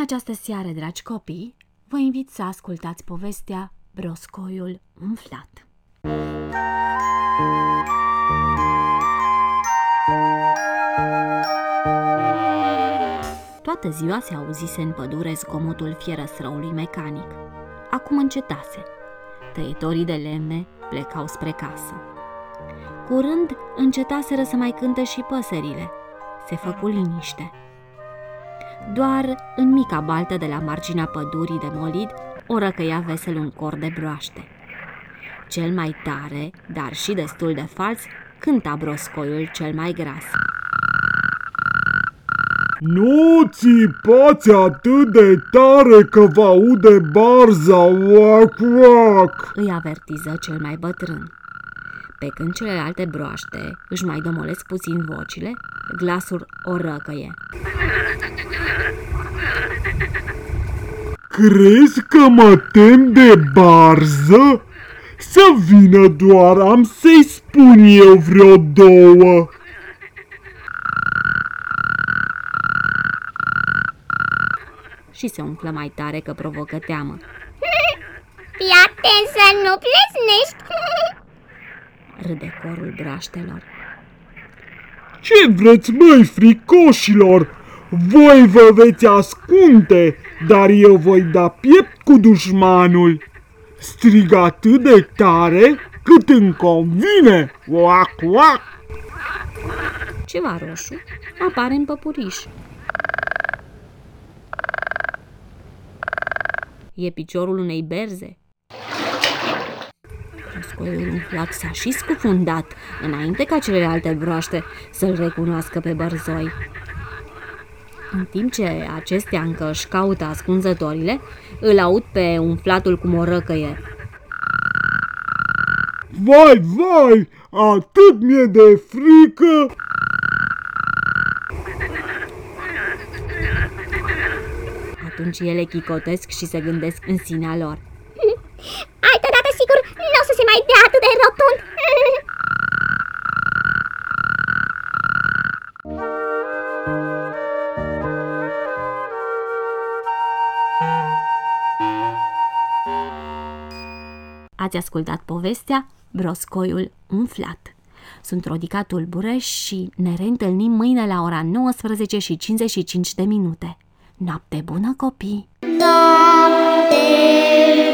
această seară, dragi copii, vă invit să ascultați povestea Broscoiul umflat. Toată ziua se auzise în pădure zgomotul fierăstrăului mecanic. Acum încetase. Tăietorii de lemne plecau spre casă. Curând încetaseră să mai cânte și păsările. Se făcu liniște. Doar în mica baltă de la marginea pădurii de molid o răcăia vesel un cor de broaște. Cel mai tare, dar și destul de fals, cânta Broscoiul cel mai gras. Nu țipați atât de tare că vă aude barza, oac, oac! Îi avertiză cel mai bătrân. Pe când celelalte broaște își mai domolesc puțin vocile, glasul o răcăie. Crezi că mă tem de barză? Să vină doar, am să-i spun eu vreo două. Și se umflă mai tare că provocă teamă. Fii atent să nu plesnești! Râde corul broaștelor. Ce vreți, măi, fricoșilor? Voi vă veți ascunde, dar eu voi da piept cu dușmanul. Strig atât de tare cât îmi convine. Oac, oac! Ceva roșu apare în păpuriș. E piciorul unei berze. Broscoiul umflat s-a și scufundat înainte ca celelalte broaște să-l recunoască pe bărzoi. În timp ce acestea încă își caută ascunzătorile, îl aud pe umflatul cum o răcăie. Vai, vai, atât mi-e de frică! Atunci ele chicotesc și se gândesc în sinea lor. Altădată sigur nu o să se mai dea atât de rotund. Ați ascultat povestea Broscoiul umflat. Sunt Rodica Tulbure și ne reîntâlnim mâine la ora 19:55. Noapte bună, copii! Noapte